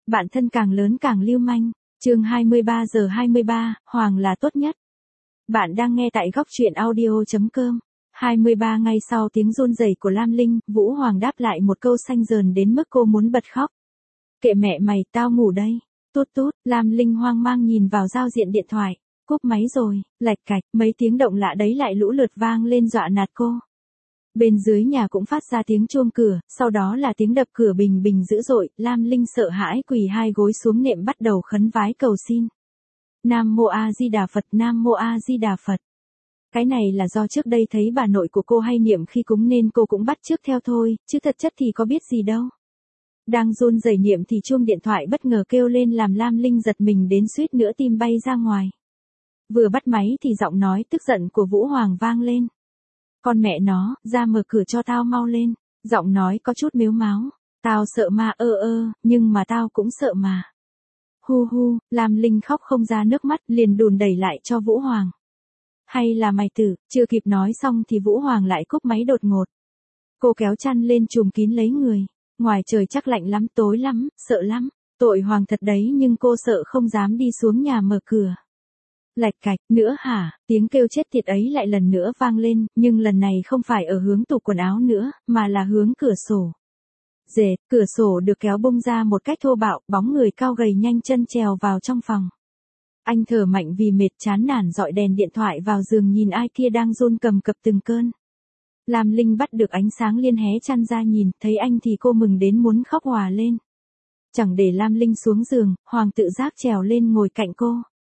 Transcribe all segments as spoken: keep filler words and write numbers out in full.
Bạn thân càng lớn càng lưu manh. Chương hai mươi ba giờ hai mươi ba, Hoàng là tốt nhất. Bạn đang nghe tại góc truyện audio chấm com. hai mươi ba ngày sau tiếng run rẩy của Lam Linh, Vũ Hoàng đáp lại một câu xanh dờn đến mức cô muốn bật khóc. Kệ mẹ mày, tao ngủ đây. Tút tút, Lam Linh hoang mang nhìn vào giao diện điện thoại. Cúp máy rồi, lạch cạch, mấy tiếng động lạ đấy lại lũ lượt vang lên dọa nạt cô. Bên dưới nhà cũng phát ra tiếng chuông cửa, sau đó là tiếng đập cửa bình bình dữ dội, Lam Linh sợ hãi quỳ hai gối xuống nệm bắt đầu khấn vái cầu xin. Nam Mô A Di Đà Phật, Nam Mô A Di Đà Phật. Cái này là do trước đây thấy bà nội của cô hay niệm khi cúng nên cô cũng bắt chước theo thôi, chứ thật chất thì có biết gì đâu. Đang run rẩy niệm thì chuông điện thoại bất ngờ kêu lên làm Lam Linh giật mình đến suýt nữa tim bay ra ngoài. Vừa bắt máy thì giọng nói tức giận của Vũ Hoàng vang lên. Con mẹ nó, ra mở cửa cho tao mau lên. Giọng nói có chút mếu máo. Tao sợ ma ơ ơ, nhưng mà tao cũng sợ mà. Hu hu, Lam Linh khóc không ra nước mắt liền đùn đẩy lại cho Vũ Hoàng. Hay là mày tử, chưa kịp nói xong thì Vũ Hoàng lại cúp máy đột ngột. Cô kéo chăn lên trùm kín lấy người. Ngoài trời chắc lạnh lắm, tối lắm, sợ lắm. Tội Hoàng thật đấy nhưng cô sợ không dám đi xuống nhà mở cửa. Lạch cạch, nữa hả, tiếng kêu chết tiệt ấy lại lần nữa vang lên, nhưng lần này không phải ở hướng tủ quần áo nữa, mà là hướng cửa sổ. Dệt, cửa sổ được kéo bung ra một cách thô bạo, bóng người cao gầy nhanh chân trèo vào trong phòng. Anh thở mạnh vì mệt chán nản dọi đèn điện thoại vào giường nhìn ai kia đang run cầm cập từng cơn. Lam Linh bắt được ánh sáng liên hé chăn ra nhìn, thấy anh thì cô mừng đến muốn khóc òa lên. Chẳng để Lam Linh xuống giường, Hoàng tự giác trèo lên ngồi cạnh cô.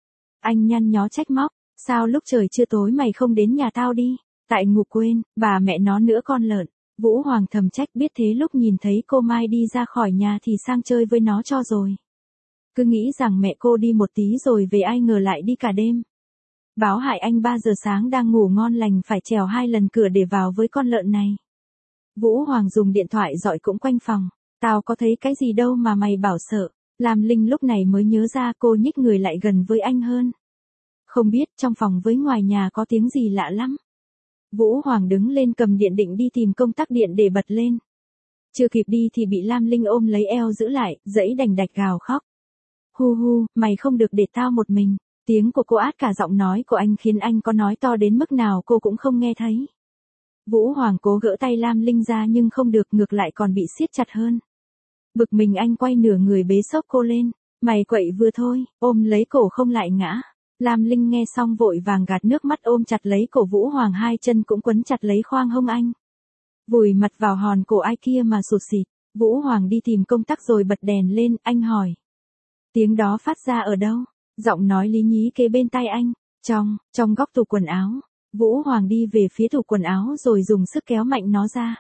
Anh nhăn nhó trách móc, sao lúc trời chưa tối mày không đến nhà tao đi, tại ngủ quên, bà mẹ nó nữa con lợn. Vũ Hoàng thầm trách biết thế lúc nhìn thấy cô Mai đi ra khỏi nhà thì sang chơi với nó cho rồi. Cứ nghĩ rằng mẹ cô đi một tí rồi về ai ngờ lại đi cả đêm. Báo hại anh ba giờ sáng đang ngủ ngon lành phải trèo hai lần cửa để vào với con lợn này. Vũ Hoàng dùng điện thoại dọi cũng quanh phòng, tao có thấy cái gì đâu mà mày bảo sợ. Lam Linh lúc này mới nhớ ra cô nhích người lại gần với anh hơn. Không biết trong phòng với ngoài nhà có tiếng gì lạ lắm. Vũ Hoàng đứng lên cầm điện định đi tìm công tắc điện để bật lên. Chưa kịp đi thì bị Lam Linh ôm lấy eo giữ lại, dãy đành đạch gào khóc. Hu hu, mày không được để tao một mình. Tiếng của cô át cả giọng nói của anh khiến anh có nói to đến mức nào cô cũng không nghe thấy. Vũ Hoàng cố gỡ tay Lam Linh ra nhưng không được, ngược lại còn bị siết chặt hơn. Bực mình anh quay nửa người bế xốc cô lên. Mày quậy vừa thôi, ôm lấy cổ không lại ngã. Lam Linh nghe xong vội vàng gạt nước mắt ôm chặt lấy cổ Vũ Hoàng, hai chân cũng quấn chặt lấy khoang hông anh. Vùi mặt vào hòn cổ ai kia mà sụt sịt. Vũ Hoàng đi tìm công tắc rồi bật đèn lên, anh hỏi. Tiếng đó phát ra ở đâu? Giọng nói lý nhí kế bên tai anh. Trong, trong góc tủ quần áo. Vũ Hoàng đi về phía tủ quần áo rồi dùng sức kéo mạnh nó ra.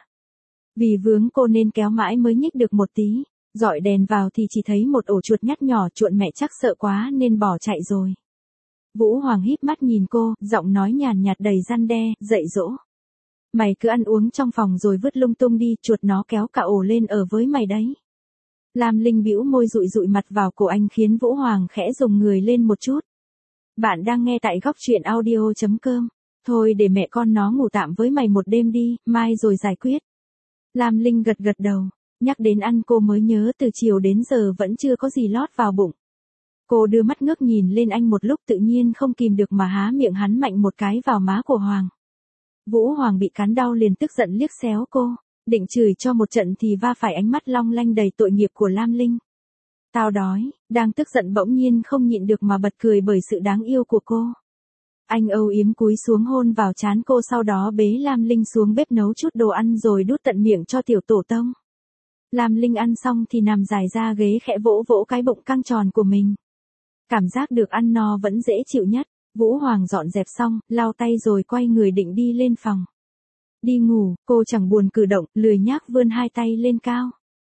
Vì vướng cô nên kéo mãi mới nhích được một tí. Dọi đèn vào thì chỉ thấy một ổ chuột nhắt nhỏ, chuột mẹ chắc sợ quá nên bỏ chạy rồi. Vũ Hoàng híp mắt nhìn cô, giọng nói nhàn nhạt đầy răn đe, dạy dỗ. Mày cứ ăn uống trong phòng rồi vứt lung tung đi, chuột nó kéo cả ổ lên ở với mày đấy. Lam Linh bĩu môi dụi dụi mặt vào cổ anh khiến Vũ Hoàng khẽ dùng người lên một chút. Bạn đang nghe tại góc truyện audio chấm com. Thôi để mẹ con nó ngủ tạm với mày một đêm đi, mai rồi giải quyết. Lam Linh gật gật đầu. Nhắc đến ăn cô mới nhớ từ chiều đến giờ vẫn chưa có gì lót vào bụng. Cô đưa mắt ngước nhìn lên anh một lúc tự nhiên không kìm được mà há miệng hắn mạnh một cái vào má của Hoàng. Vũ Hoàng bị cắn đau liền tức giận liếc xéo cô, định chửi cho một trận thì va phải ánh mắt long lanh đầy tội nghiệp của Lam Linh. Tao đói, đang tức giận bỗng nhiên không nhịn được mà bật cười bởi sự đáng yêu của cô. Anh âu yếm cúi xuống hôn vào trán cô, sau đó bế Lam Linh xuống bếp nấu chút đồ ăn rồi đút tận miệng cho tiểu tổ tông. Lam Linh ăn xong thì nằm dài ra ghế khẽ vỗ vỗ cái bụng căng tròn của mình. Cảm giác được ăn no vẫn dễ chịu nhất. Vũ Hoàng dọn dẹp xong, lau tay rồi quay người định đi lên phòng. Đi ngủ, cô chẳng buồn cử động, lười nhác vươn hai tay lên cao.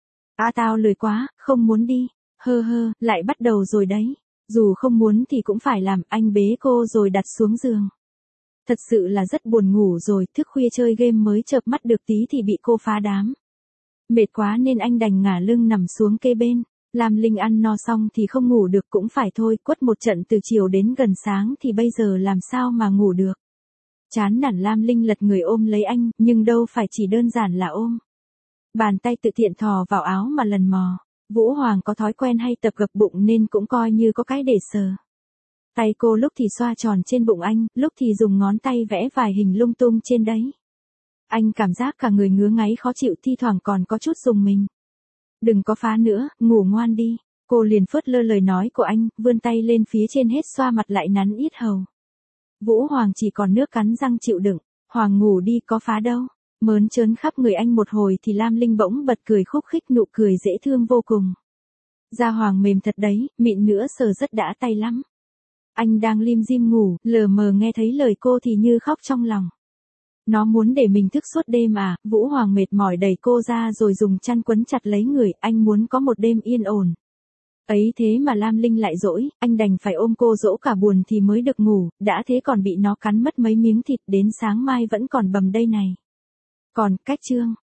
À tao lười quá, không muốn đi. Hơ hơ, lại bắt đầu rồi đấy. Dù không muốn thì cũng phải làm, anh bế cô rồi đặt xuống giường. Thật sự là rất buồn ngủ rồi, thức khuya chơi game mới chợp mắt được tí thì bị cô phá đám. Mệt quá nên anh đành ngả lưng nằm xuống kê bên. Lam Linh ăn no xong thì không ngủ được cũng phải thôi, quất một trận từ chiều đến gần sáng thì bây giờ làm sao mà ngủ được. Chán nản Lam Linh lật người ôm lấy anh, nhưng đâu phải chỉ đơn giản là ôm. Bàn tay tự tiện thò vào áo mà lần mò. Vũ Hoàng có thói quen hay tập gập bụng nên cũng coi như có cái để sờ. Tay cô lúc thì xoa tròn trên bụng anh, lúc thì dùng ngón tay vẽ vài hình lung tung trên đấy. Anh cảm giác cả người ngứa ngáy khó chịu, thi thoảng còn có chút rùng mình. Đừng có phá nữa, ngủ ngoan đi. Cô liền phớt lơ lời nói của anh, vươn tay lên phía trên hết xoa mặt lại nắn yết hầu. Vũ Hoàng chỉ còn nước cắn răng chịu đựng. Hoàng ngủ đi, có phá đâu. Mớn trớn khắp người anh một hồi thì Lam Linh bỗng bật cười khúc khích, nụ cười dễ thương vô cùng. Da Hoàng mềm thật đấy, mịn nữa sờ rất đã tay lắm. Anh đang lim dim ngủ, lờ mờ nghe thấy lời cô thì như khóc trong lòng. Nó muốn để mình thức suốt đêm à? Vũ Hoàng mệt mỏi đẩy cô ra rồi dùng chăn quấn chặt lấy người, anh muốn có một đêm yên ổn. Ấy thế mà Lam Linh lại dỗi, anh đành phải ôm cô dỗ cả buồn thì mới được ngủ, đã thế còn bị nó cắn mất mấy miếng thịt, đến sáng mai vẫn còn bầm đây này. Còn, cách chương.